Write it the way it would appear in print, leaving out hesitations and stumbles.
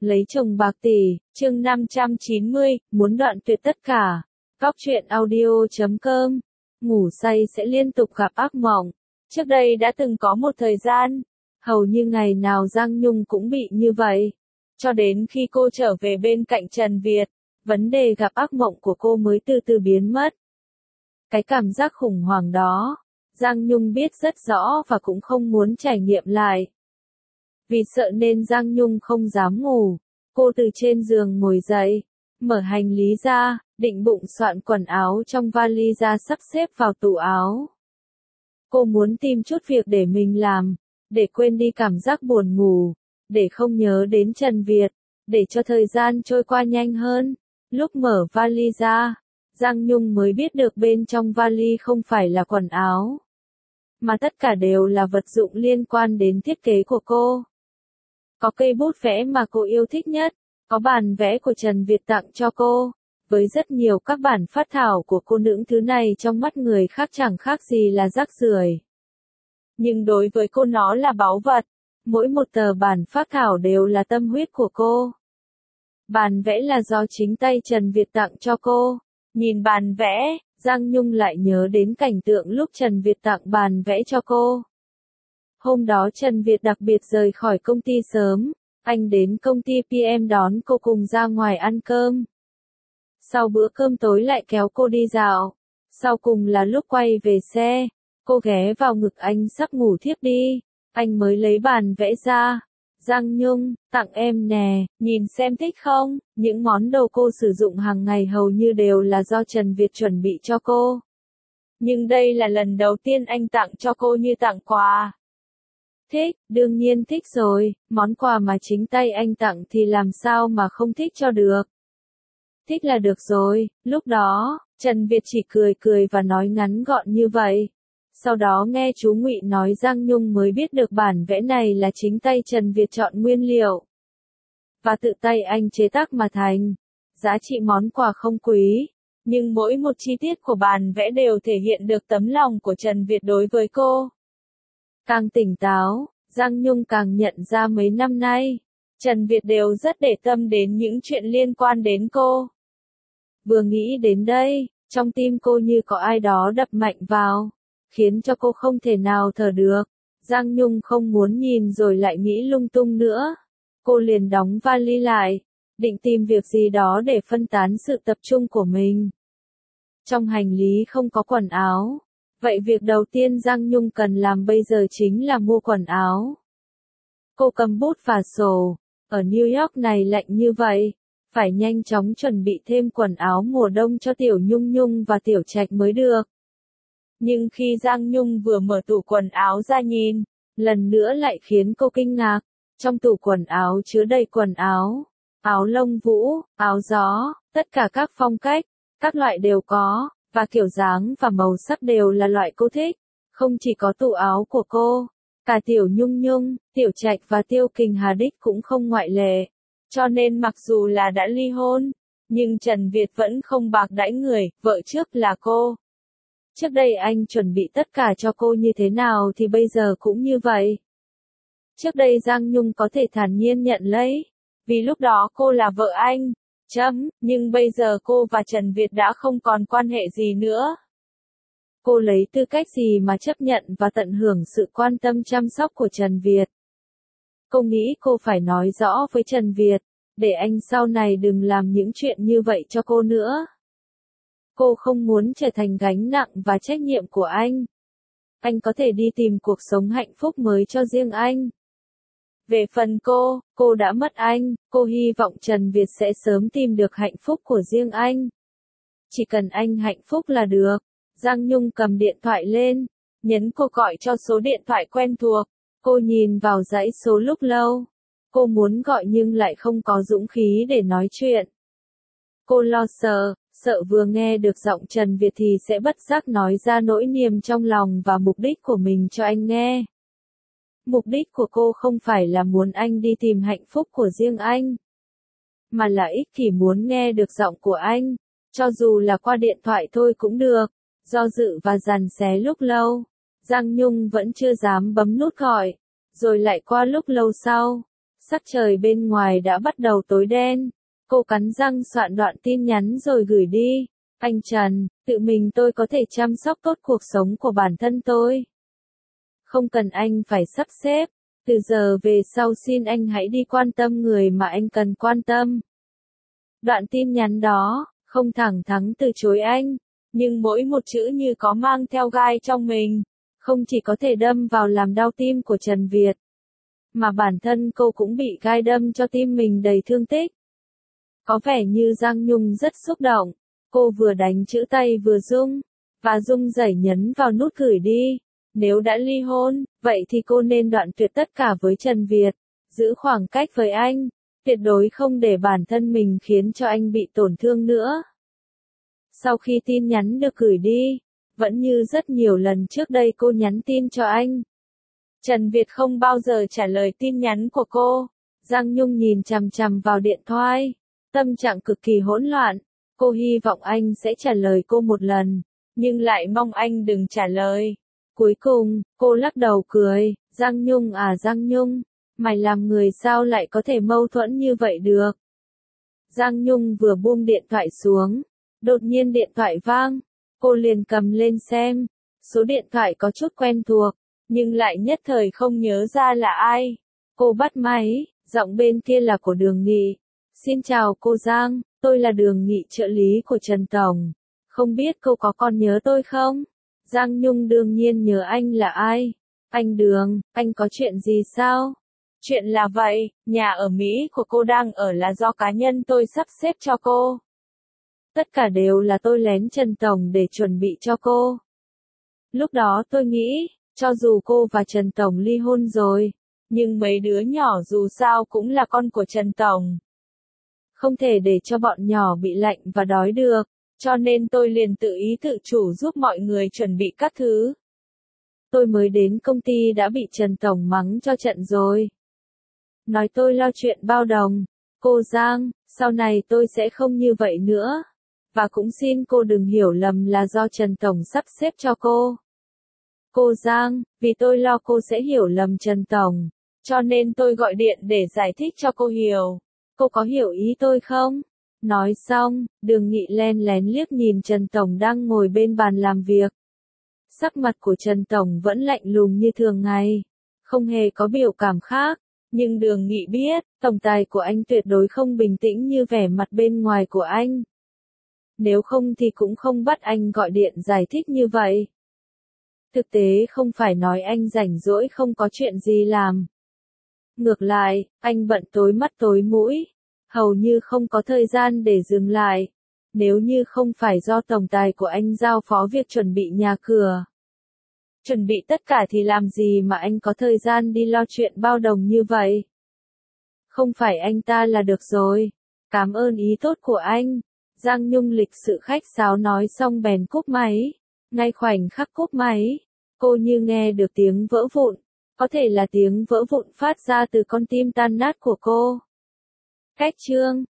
Lấy chồng bạc tỷ, chương 590, muốn đoạn tuyệt tất cả. Góc truyện audio.com. Ngủ say sẽ liên tục gặp ác mộng. Trước đây đã từng có một thời gian, hầu như ngày nào Giang Nhung cũng bị như vậy. Cho đến khi cô trở về bên cạnh Trần Việt, vấn đề gặp ác mộng của cô mới từ từ biến mất. Cái cảm giác khủng hoảng đó, Giang Nhung biết rất rõ và cũng không muốn trải nghiệm lại. Vì sợ nên Giang Nhung không dám ngủ, cô từ trên giường ngồi dậy, mở hành lý ra, định bụng soạn quần áo trong vali ra sắp xếp vào tủ áo. Cô muốn tìm chút việc để mình làm, để quên đi cảm giác buồn ngủ, để không nhớ đến Trần Việt, để cho thời gian trôi qua nhanh hơn. Lúc mở vali ra, Giang Nhung mới biết được bên trong vali không phải là quần áo, mà tất cả đều là vật dụng liên quan đến thiết kế của cô. Có cây bút vẽ mà cô yêu thích nhất, có bản vẽ của Trần Việt tặng cho cô, với rất nhiều các bản phác thảo của cô. Những thứ này trong mắt người khác chẳng khác gì là rác rưởi. Nhưng đối với cô nó là báu vật, mỗi một tờ bản phác thảo đều là tâm huyết của cô. Bản vẽ là do chính tay Trần Việt tặng cho cô. Nhìn bản vẽ, Giang Nhung lại nhớ đến cảnh tượng lúc Trần Việt tặng bản vẽ cho cô. Hôm đó Trần Việt đặc biệt rời khỏi công ty sớm, anh đến công ty PM đón cô cùng ra ngoài ăn cơm. Sau bữa cơm tối lại kéo cô đi dạo. Sau cùng là lúc quay về xe, cô ghé vào ngực anh sắp ngủ thiếp đi, anh mới lấy bản vẽ ra. Giang Nhung, tặng em nè, nhìn xem thích không? Những món đồ cô sử dụng hàng ngày hầu như đều là do Trần Việt chuẩn bị cho cô. Nhưng đây là lần đầu tiên anh tặng cho cô như tặng quà. Thích, đương nhiên thích rồi, món quà mà chính tay anh tặng thì làm sao mà không thích cho được. Thích là được rồi. Lúc đó, Trần Việt chỉ cười cười và nói ngắn gọn như vậy. Sau đó nghe chú Ngụy nói, Giang Nhung mới biết được bản vẽ này là chính tay Trần Việt chọn nguyên liệu và tự tay anh chế tác mà thành. Giá trị món quà không quý, nhưng mỗi một chi tiết của bản vẽ đều thể hiện được tấm lòng của Trần Việt đối với cô. Càng tỉnh táo, Giang Nhung càng nhận ra mấy năm nay, Trần Việt đều rất để tâm đến những chuyện liên quan đến cô. Vừa nghĩ đến đây, trong tim cô như có ai đó đập mạnh vào, khiến cho cô không thể nào thở được. Giang Nhung không muốn nhìn rồi lại nghĩ lung tung nữa. Cô liền đóng vali lại, định tìm việc gì đó để phân tán sự tập trung của mình. Trong hành lý không có quần áo. Vậy việc đầu tiên Giang Nhung cần làm bây giờ chính là mua quần áo. Cô cầm bút và sổ, ở New York này lạnh như vậy, phải nhanh chóng chuẩn bị thêm quần áo mùa đông cho Tiểu Nhung Nhung và Tiểu Trạch mới được. Nhưng khi Giang Nhung vừa mở tủ quần áo ra nhìn, lần nữa lại khiến cô kinh ngạc. Trong tủ quần áo chứa đầy quần áo, áo lông vũ, áo gió, tất cả các phong cách, các loại đều có. Và kiểu dáng và màu sắc đều là loại cô thích. Không chỉ có tủ áo của cô, cả Tiểu Nhung Nhung, Tiểu Trạch và Tiêu Kình Hà Đích cũng không ngoại lệ. Cho nên mặc dù là đã ly hôn, nhưng Trần Việt vẫn không bạc đãi người, vợ trước là cô. Trước đây anh chuẩn bị tất cả cho cô như thế nào thì bây giờ cũng như vậy. Trước đây Giang Nhung có thể thản nhiên nhận lấy, vì lúc đó cô là vợ anh. Nhưng bây giờ cô và Trần Việt đã không còn quan hệ gì nữa. Cô lấy tư cách gì mà chấp nhận và tận hưởng sự quan tâm chăm sóc của Trần Việt? Cô nghĩ cô phải nói rõ với Trần Việt, để anh sau này đừng làm những chuyện như vậy cho cô nữa. Cô không muốn trở thành gánh nặng và trách nhiệm của anh. Anh có thể đi tìm cuộc sống hạnh phúc mới cho riêng anh. Về phần cô đã mất anh, cô hy vọng Trần Việt sẽ sớm tìm được hạnh phúc của riêng anh. Chỉ cần anh hạnh phúc là được. Giang Nhung cầm điện thoại lên, nhấn cô gọi cho số điện thoại quen thuộc. Cô nhìn vào dãy số lúc lâu. Cô muốn gọi nhưng lại không có dũng khí để nói chuyện. Cô lo sợ vừa nghe được giọng Trần Việt thì sẽ bất giác nói ra nỗi niềm trong lòng và mục đích của mình cho anh nghe. Mục đích của cô không phải là muốn anh đi tìm hạnh phúc của riêng anh, mà là ích kỷ muốn nghe được giọng của anh, cho dù là qua điện thoại thôi cũng được. Do dự và dằn xé lúc lâu, Giang Nhung vẫn chưa dám bấm nút gọi, rồi lại qua lúc lâu sau, Sắc trời bên ngoài đã bắt đầu tối đen. Cô cắn răng soạn đoạn tin nhắn rồi gửi đi. Anh Trần, tự mình tôi có thể chăm sóc tốt cuộc sống của bản thân tôi. Không cần anh phải sắp xếp. Từ giờ về sau xin anh hãy đi quan tâm người mà anh cần quan tâm. Đoạn tin nhắn đó, không thẳng thắn từ chối anh, nhưng mỗi một chữ như có mang theo gai trong mình. Không chỉ có thể đâm vào làm đau tim của Trần Việt, mà bản thân cô cũng bị gai đâm cho tim mình đầy thương tích. Có vẻ như Giang Nhung rất xúc động, cô vừa đánh chữ tay vừa rung, và rung rẩy nhấn vào nút gửi đi. Nếu đã ly hôn, vậy thì cô nên đoạn tuyệt tất cả với Trần Việt, giữ khoảng cách với anh, tuyệt đối không để bản thân mình khiến cho anh bị tổn thương nữa. Sau khi tin nhắn được gửi đi, vẫn như rất nhiều lần trước đây cô nhắn tin cho anh, Trần Việt không bao giờ trả lời tin nhắn của cô. Giang Nhung nhìn chằm chằm vào điện thoại, tâm trạng cực kỳ hỗn loạn. Cô hy vọng anh sẽ trả lời cô một lần, nhưng lại mong anh đừng trả lời. Cuối cùng, cô lắc đầu cười, Giang Nhung à Giang Nhung, mày làm người sao lại có thể mâu thuẫn như vậy được. Giang Nhung vừa buông điện thoại xuống, đột nhiên điện thoại vang, cô liền cầm lên xem, số điện thoại có chút quen thuộc, nhưng lại nhất thời không nhớ ra là ai. Cô bắt máy, giọng bên kia là của Đường Nghị. Xin chào cô Giang, tôi là Đường Nghị trợ lý của Trần Tổng. Không biết cô có còn nhớ tôi không? Giang Nhung đương nhiên nhớ anh là ai. Anh Đường, anh có chuyện gì sao? Chuyện là vậy, nhà ở Mỹ của cô đang ở là do cá nhân tôi sắp xếp cho cô. Tất cả đều là tôi lén Trần Tổng để chuẩn bị cho cô. Lúc đó tôi nghĩ, cho dù cô và Trần Tổng ly hôn rồi, nhưng mấy đứa nhỏ dù sao cũng là con của Trần Tổng. Không thể để cho bọn nhỏ bị lạnh và đói được, cho nên tôi liền tự ý tự chủ giúp mọi người chuẩn bị các thứ. Tôi mới đến công ty đã bị Trần Tổng mắng cho trận rồi. Nói tôi lo chuyện bao đồng. Cô Giang, sau này tôi sẽ không như vậy nữa. Và cũng xin cô đừng hiểu lầm là do Trần Tổng sắp xếp cho cô. Cô Giang, vì tôi lo cô sẽ hiểu lầm Trần Tổng, cho nên tôi gọi điện để giải thích cho cô hiểu. Cô có hiểu ý tôi không? Nói xong, Đường Nghị len lén liếc nhìn Trần Tổng đang ngồi bên bàn làm việc. Sắc mặt của Trần Tổng vẫn lạnh lùng như thường ngày, không hề có biểu cảm khác, nhưng Đường Nghị biết, tổng tài của anh tuyệt đối không bình tĩnh như vẻ mặt bên ngoài của anh. Nếu không thì cũng không bắt anh gọi điện giải thích như vậy. Thực tế không phải nói anh rảnh rỗi không có chuyện gì làm. Ngược lại, anh bận tối mắt tối mũi, hầu như không có thời gian để dừng lại. Nếu như không phải do tổng tài của anh giao phó việc chuẩn bị nhà cửa, chuẩn bị tất cả thì làm gì mà anh có thời gian đi lo chuyện bao đồng như vậy. Không phải anh ta là được rồi. Cảm ơn ý tốt của anh. Giang Nhung lịch sự khách sáo nói xong bèn cúp máy. Ngay khoảnh khắc cúp máy, cô như nghe được tiếng vỡ vụn. Có thể là tiếng vỡ vụn phát ra từ con tim tan nát của cô. Cách chương